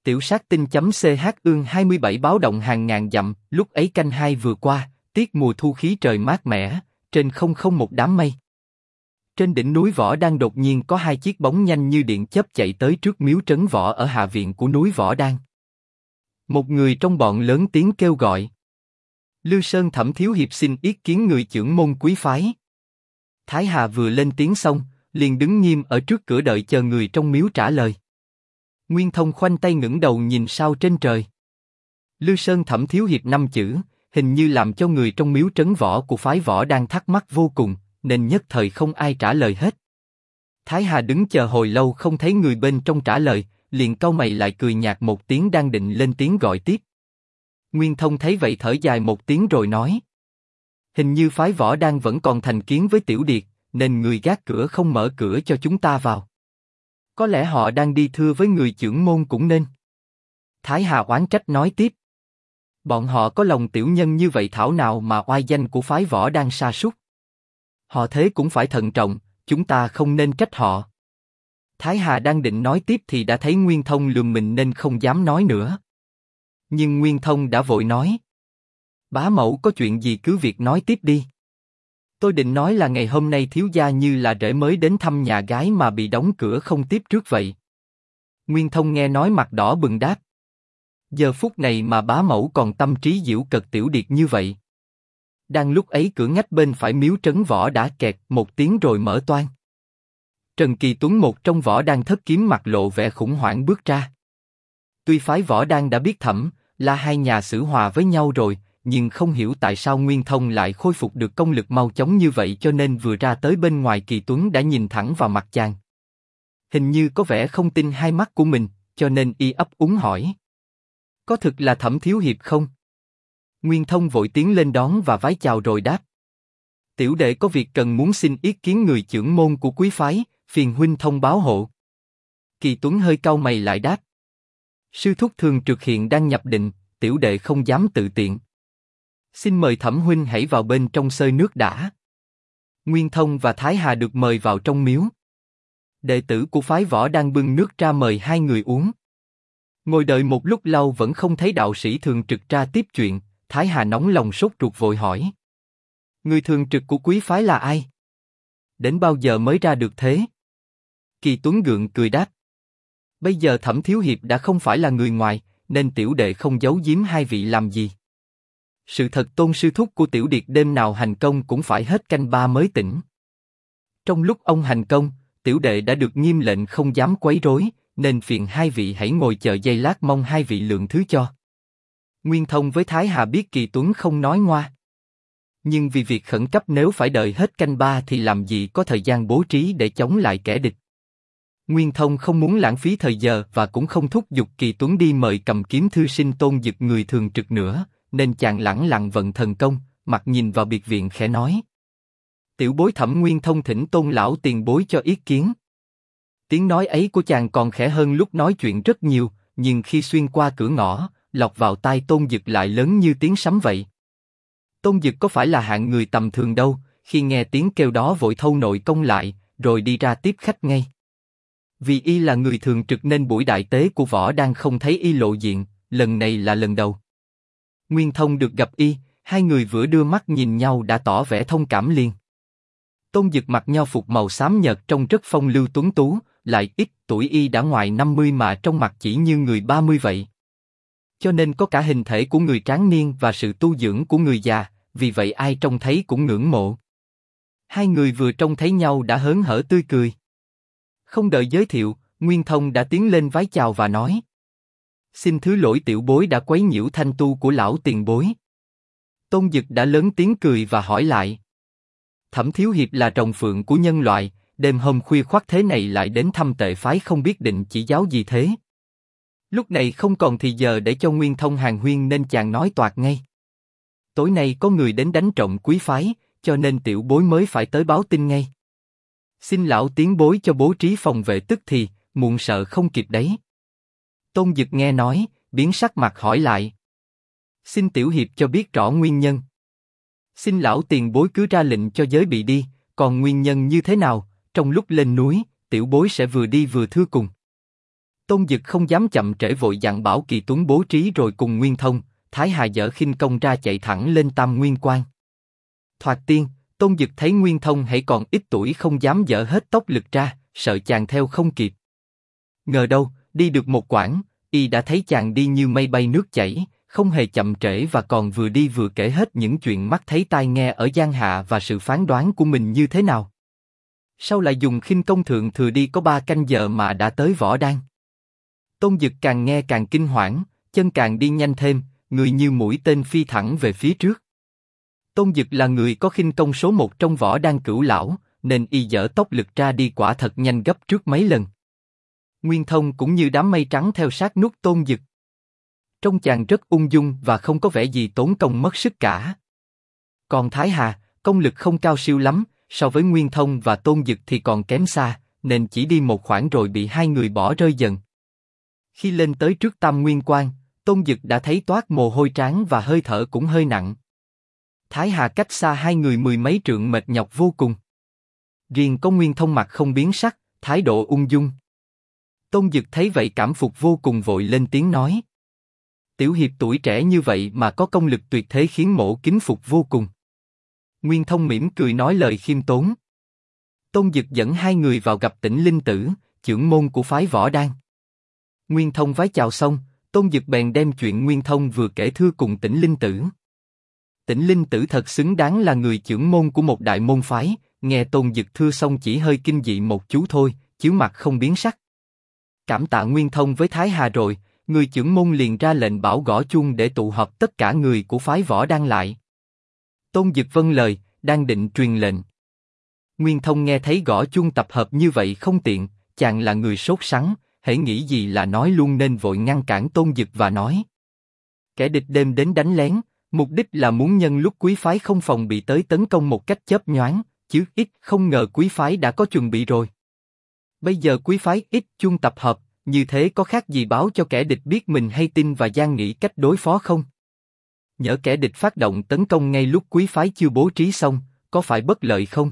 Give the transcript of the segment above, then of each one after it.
Tiểu sát tinh.ch ương 27 báo động hàng ngàn dặm, lúc ấy canh hai vừa qua, tiết mùa thu khí trời mát mẻ, trên không không một đám mây. Trên đỉnh núi Võ Đan đột nhiên có hai chiếc bóng nhanh như điện chớp chạy tới trước miếu trấn võ ở hạ viện của núi Võ Đan. Một người trong bọn lớn tiếng kêu gọi. Lư Sơn Thẩm Thiếu Hiệp xin ý kiến người chưởng môn quý phái. Thái Hà vừa lên tiếng xong, liền đứng nghiêm ở trước cửa đợi chờ người trong miếu trả lời. Nguyên Thông khoanh tay ngẩng đầu nhìn sao trên trời. Lư Sơn Thẩm Thiếu Hiệp 5 chữ, hình như làm cho người trong miếu trấn võ của phái Võ Đan thắc mắc vô cùng, nên nhất thời không ai trả lời hết. Thái Hà đứng chờ hồi lâu không thấy người bên trong trả lời, liền cau mày lại cười nhạt một tiếng đang định lên tiếng gọi tiếp. Nguyên Thông thấy vậy thở dài một tiếng rồi nói. Hình như phái Võ Đan vẫn còn thành kiến với Tiểu Điệt, nên người gác cửa không mở cửa cho chúng ta vào. Có lẽ họ đang đi thưa với người chưởng môn cũng nên. Thái Hà oán trách nói tiếp. Bọn họ có lòng tiểu nhân như vậy thảo nào mà oai danh của phái Võ Đan sa sút. Họ thế cũng phải thận trọng, chúng ta không nên trách họ. Thái Hà đang định nói tiếp thì đã thấy Nguyên Thông lườm mình nên không dám nói nữa. Nhưng Nguyên Thông đã vội nói. Bá mẫu có chuyện gì cứ việc nói tiếp đi. Tôi định nói là ngày hôm nay thiếu gia như là rể mới đến thăm nhà gái mà bị đóng cửa không tiếp trước vậy. Nguyên Thông nghe nói mặt đỏ bừng đáp. Giờ phút này mà bá mẫu còn tâm trí giễu cợt Tiểu Điệt như vậy. Đang lúc ấy cửa ngách bên phải miếu trấn võ đã kẹt một tiếng rồi mở toang. Trần Kỳ Tuấn một trong Võ Đan thất kiếm mặt lộ vẻ khủng hoảng bước ra. Tuy phái Võ Đan đã biết Thẩm, là hai nhà xử hòa với nhau rồi, nhưng không hiểu tại sao Nguyên Thông lại khôi phục được công lực mau chóng như vậy cho nên vừa ra tới bên ngoài Kỳ Tuấn đã nhìn thẳng vào mặt chàng. Hình như có vẻ không tin hai mắt của mình, cho nên y ấp úng hỏi. Có thực là Thẩm Thiếu Hiệp không? Nguyên Thông vội tiến lên đón và vái chào rồi đáp. Tiểu đệ có việc cần muốn xin ý kiến người chưởng môn của quý phái, phiền huynh thông báo hộ. Kỳ Tuấn hơi cau mày lại đáp. Sư thúc thường trực hiện đang nhập định, tiểu đệ không dám tự tiện. Xin mời Thẩm huynh hãy vào bên trong xơi nước đã. Nguyên Thông và Thái Hà được mời vào trong miếu. Đệ tử của phái Võ đang bưng nước ra mời hai người uống. Ngồi đợi một lúc lâu vẫn không thấy đạo sĩ thường trực ra tiếp chuyện, Thái Hà nóng lòng sốt ruột vội hỏi. Người thường trực của quý phái là ai? Đến bao giờ mới ra được thế? Kỳ Tuấn gượng cười đáp. Bây giờ Thẩm Thiếu Hiệp đã không phải là người ngoài, nên tiểu đệ không giấu giếm hai vị làm gì. Sự thật Tôn sư thúc của Tiểu Điệt đêm nào hành công cũng phải hết canh ba mới tỉnh. Trong lúc ông hành công, tiểu đệ đã được nghiêm lệnh không dám quấy rối, nên phiền hai vị hãy ngồi chờ giây lát mong hai vị lượng thứ cho. Nguyên Thông với Thái Hà biết Kỳ Tuấn không nói ngoa. Nhưng vì việc khẩn cấp nếu phải đợi hết canh ba thì làm gì có thời gian bố trí để chống lại kẻ địch. Nguyên Thông không muốn lãng phí thời giờ và cũng không thúc giục Kỳ Tuấn đi mời cầm kiếm thư sinh Tôn Dực người thường trực nữa, nên chàng lẳng lặng vận thần công, mặt nhìn vào biệt viện khẽ nói. Tiểu bối Thẩm Nguyên Thông thỉnh Tôn lão tiền bối cho ý kiến. Tiếng nói ấy của chàng còn khẽ hơn lúc nói chuyện rất nhiều, nhưng khi xuyên qua cửa ngõ, lọt vào tai Tôn Dực lại lớn như tiếng sấm vậy. Tôn Dực có phải là hạng người tầm thường đâu, khi nghe tiếng kêu đó vội thâu nội công lại, rồi đi ra tiếp khách ngay. Vì y là người thường trực nên buổi đại tế của Võ Đan không thấy y lộ diện, lần này là lần đầu. Nguyên Thông được gặp y, hai người vừa đưa mắt nhìn nhau đã tỏ vẻ thông cảm liền. Tôn Dực mặc nho phục màu xám nhợt trông rất phong lưu tuấn tú, lại ít tuổi y đã ngoài 50 mà trong mặt chỉ như người 30 vậy. Cho nên có cả hình thể của người tráng niên và sự tu dưỡng của người già, vì vậy ai trông thấy cũng ngưỡng mộ. Hai người vừa trông thấy nhau đã hớn hở tươi cười. Không đợi giới thiệu, Nguyên Thông đã tiến lên vái chào và nói. Xin thứ lỗi tiểu bối đã quấy nhiễu thanh tu của lão tiền bối. Tôn Dực đã lớn tiếng cười và hỏi lại. Thẩm Thiếu Hiệp là rồng phượng của nhân loại, đêm hôm khuya khoắt thế này lại đến thăm tệ phái không biết định chỉ giáo gì thế. Lúc này không còn thì giờ để cho Nguyên Thông hàn huyên nên chàng nói toạc ngay. Tối nay có người đến đánh trộm quý phái, cho nên tiểu bối mới phải tới báo tin ngay. Xin lão tiến bối cho bố trí phòng vệ tức thì, muộn sợ không kịp đấy. Tôn Dực nghe nói, biến sắc mặt hỏi lại. Xin tiểu hiệp cho biết rõ nguyên nhân. Xin lão tiền bối cứ ra lệnh cho giới bị đi, còn nguyên nhân như thế nào, trong lúc lên núi, tiểu bối sẽ vừa đi vừa thưa cùng. Tôn Dực không dám chậm trễ, vội dặn Bảo Kỳ Tuấn bố trí rồi cùng Nguyên Thông, Thái Hà dở khinh công ra chạy thẳng lên Tam Nguyên Quan. Thoạt tiên, Tôn Dực thấy Nguyên Thông hãy còn ít tuổi không dám dở hết tốc lực ra, sợ chàng theo không kịp. Ngờ đâu, đi được một quãng, y đã thấy chàng đi như mây bay nước chảy, không hề chậm trễ và còn vừa đi vừa kể hết những chuyện mắt thấy tai nghe ở Giang Hạ và sự phán đoán của mình như thế nào. Sau lại dùng khinh công thượng thừa đi có 3 canh giờ mà đã tới Võ Đan. Tôn Dực càng nghe càng kinh hoảng, chân càng đi nhanh thêm, người như mũi tên phi thẳng về phía trước. Tôn Dực là người có khinh công số 1 trong Võ Đan cửu lão, nên y dở tốc lực ra đi quả thật nhanh gấp trước mấy lần. Nguyên Thông cũng như đám mây trắng theo sát nút Tôn Dực. Trông chàng rất ung dung và không có vẻ gì tốn công mất sức cả. Còn Thái Hà, công lực không cao siêu lắm, so với Nguyên Thông và Tôn Dực thì còn kém xa, nên chỉ đi một khoảng rồi bị hai người bỏ rơi dần. Khi lên tới trước Tam Nguyên Quan, Tôn Dực đã thấy toát mồ hôi trán và hơi thở cũng hơi nặng. Thái Hà cách xa hai người 10 mấy trượng mệt nhọc vô cùng. Riêng có Nguyên Thông mặt không biến sắc, thái độ ung dung. Tôn Dực thấy vậy cảm phục vô cùng, vội lên tiếng nói: Tiểu hiệp tuổi trẻ như vậy mà có công lực tuyệt thế khiến mỗ kính phục vô cùng. Nguyên Thông mỉm cười nói lời khiêm tốn. Tôn Dực dẫn hai người vào gặp Tĩnh Linh Tử, trưởng môn của phái Võ Đan. Nguyên Thông vái chào xong, Tôn Dực bèn đem chuyện Nguyên Thông vừa kể thưa cùng Tĩnh Linh Tử. Tĩnh Linh Tử thật xứng đáng là người trưởng môn của một đại môn phái, nghe Tôn Dực thưa xong chỉ hơi kinh dị một chú thôi, chiếu mặt không biến sắc. Cảm tạ Nguyên Thông với Thái Hà rồi, người trưởng môn liền ra lệnh bảo gõ chuông để tụ họp tất cả người của phái Võ Đan lại. Tôn Dực vâng lời, đang định truyền lệnh. Nguyên Thông nghe thấy gõ chuông tập hợp như vậy không tiện, chàng là người sốt sắng, hễ nghĩ gì là nói luôn nên vội ngăn cản Tôn Dực và nói: Kẻ địch đêm đến đánh lén, mục đích là muốn nhân lúc quý phái không phòng bị tới tấn công một cách chớp nhoáng, chứ ít không ngờ quý phái đã có chuẩn bị rồi. Bây giờ quý phái ít chuông tập hợp, như thế có khác gì báo cho kẻ địch biết mình hay tin và gian nghĩ cách đối phó không? Nhỡ kẻ địch phát động tấn công ngay lúc quý phái chưa bố trí xong, có phải bất lợi không?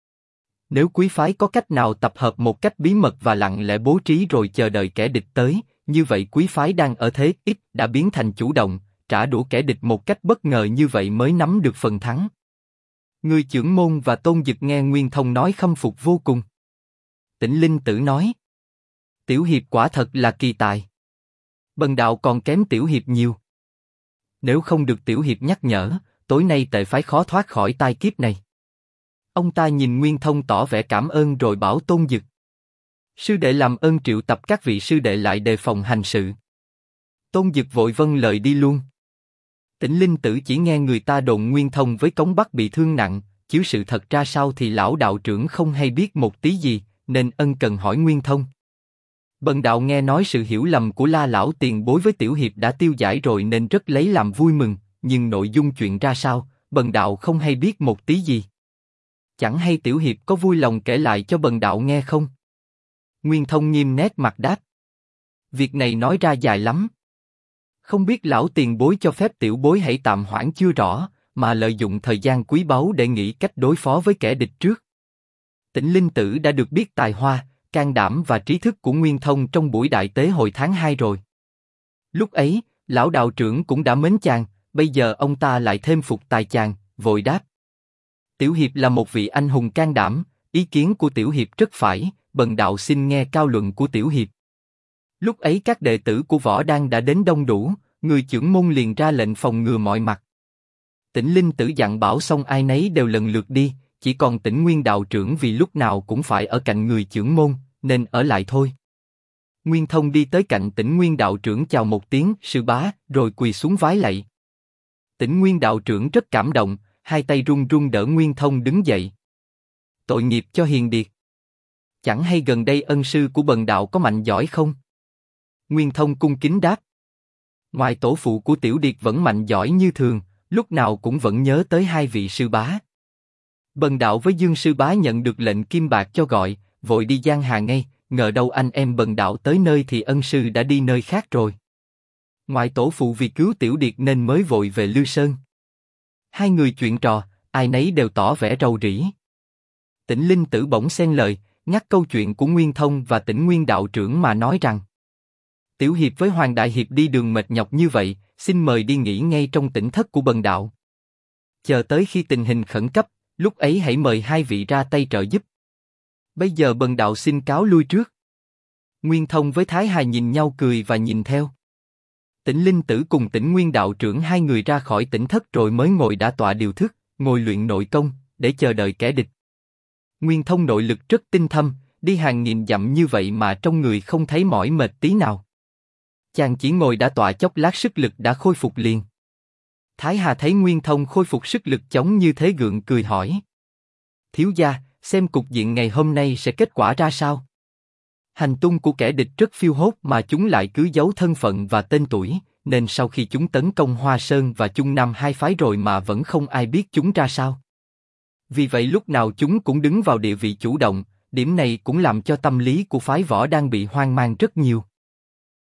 Nếu quý phái có cách nào tập hợp một cách bí mật và lặng lẽ bố trí rồi chờ đợi kẻ địch tới, như vậy quý phái đang ở thế ít đã biến thành chủ động, trả đũa kẻ địch một cách bất ngờ, như vậy mới nắm được phần thắng. Người trưởng môn và Tôn Dực nghe Nguyên Thông nói khâm phục vô cùng. Tĩnh Linh Tử nói: Tiểu hiệp quả thật là kỳ tài. Bần đạo còn kém tiểu hiệp nhiều. Nếu không được tiểu hiệp nhắc nhở, tối nay tệ phái khó thoát khỏi tai kiếp này. Ông ta nhìn Nguyên Thông tỏ vẻ cảm ơn rồi bảo Tôn Dực: Sư đệ làm ơn triệu tập các vị sư đệ lại đề phòng hành sự. Tôn Dực vội vâng lời đi luôn. Tĩnh Linh Tử chỉ nghe người ta đồn Nguyên Thông với Cống Bắc bị thương nặng, chứ sự thật ra sao thì lão đạo trưởng không hay biết một tí gì, nên ân cần hỏi Nguyên Thông. Bần đạo nghe nói sự hiểu lầm của La lão tiền bối với tiểu hiệp đã tiêu giải rồi nên rất lấy làm vui mừng, nhưng nội dung chuyện ra sao, bần đạo không hay biết một tí gì. Chẳng hay tiểu hiệp có vui lòng kể lại cho bần đạo nghe không? Nguyên Thông nghiêm nét mặt đáp: Việc này nói ra dài lắm. Không biết lão tiền bối cho phép tiểu bối hãy tạm hoãn chưa rõ, mà lợi dụng thời gian quý báu để nghĩ cách đối phó với kẻ địch trước. Tĩnh Linh Tử đã được biết tài hoa, can đảm và trí thức của Nguyên Thông trong buổi đại tế hồi tháng 2 rồi. Lúc ấy, lão đạo trưởng cũng đã mến chàng, bây giờ ông ta lại thêm phục tài chàng, vội đáp: Tiểu hiệp là một vị anh hùng can đảm, ý kiến của tiểu hiệp rất phải, bần đạo xin nghe cao luận của tiểu hiệp. Lúc ấy các đệ tử của Võ Đan đã đến đông đủ, người trưởng môn liền ra lệnh phòng ngừa mọi mặt. Tĩnh Linh Tử dặn bảo xong ai nấy đều lần lượt đi, chỉ còn Tĩnh Nguyên đạo trưởng vì lúc nào cũng phải ở cạnh người trưởng môn, nên ở lại thôi. Nguyên Thông đi tới cạnh Tĩnh Nguyên đạo trưởng chào một tiếng sư bá, rồi quỳ xuống vái lạy. Tĩnh Nguyên đạo trưởng rất cảm động, hai tay run run đỡ Nguyên Thông đứng dậy. Tội nghiệp cho hiền điệt. Chẳng hay gần đây ân sư của bần đạo có mạnh giỏi không? Nguyên Thông cung kính đáp: Ngoài tổ phụ của tiểu điệt vẫn mạnh giỏi như thường, lúc nào cũng vẫn nhớ tới hai vị sư bá. Bần đạo với Dương sư bá nhận được lệnh kim bạc cho gọi, vội đi Giang Hà ngay, ngờ đâu anh em bần đạo tới nơi thì ân sư đã đi nơi khác rồi. Ngoài tổ phụ vì cứu tiểu điệt nên mới vội về Lư Sơn. Hai người chuyện trò, ai nấy đều tỏ vẻ rầu rĩ. Tĩnh Linh Tử bỗng xen lời, nhắc câu chuyện của Nguyên Thông và Tĩnh Nguyên đạo trưởng mà nói rằng: Tiểu hiệp với Hoàng đại hiệp đi đường mệt nhọc như vậy, xin mời đi nghỉ ngay trong tĩnh thất của bần đạo. Chờ tới khi tình hình khẩn cấp, lúc ấy hãy mời hai vị ra tay trợ giúp. Bây giờ bần đạo xin cáo lui trước. Nguyên Thông với Thái Hà nhìn nhau cười và nhìn theo. Tĩnh Linh Tử cùng Tĩnh Nguyên đạo trưởng hai người ra khỏi tĩnh thất rồi mới ngồi đả tọa điều thức, ngồi luyện nội công, để chờ đợi kẻ địch. Nguyên Thông nội lực rất tinh thâm, đi hàng nghìn dặm như vậy mà trong người không thấy mỏi mệt tí nào. Chàng chỉ ngồi đả tọa chốc lát sức lực đã khôi phục liền. Thái Hà thấy Nguyên Thông khôi phục sức lực chóng như thế gượng cười hỏi. Thiếu gia, xem cục diện ngày hôm nay sẽ kết quả ra sao? Hành tung của kẻ địch rất phiêu hốt mà chúng lại cứ giấu thân phận và tên tuổi, nên sau khi chúng tấn công Hoa Sơn và Trung Nam hai phái rồi mà vẫn không ai biết chúng ra sao. Vì vậy lúc nào chúng cũng đứng vào địa vị chủ động, điểm này cũng làm cho tâm lý của phái Võ đang bị hoang mang rất nhiều.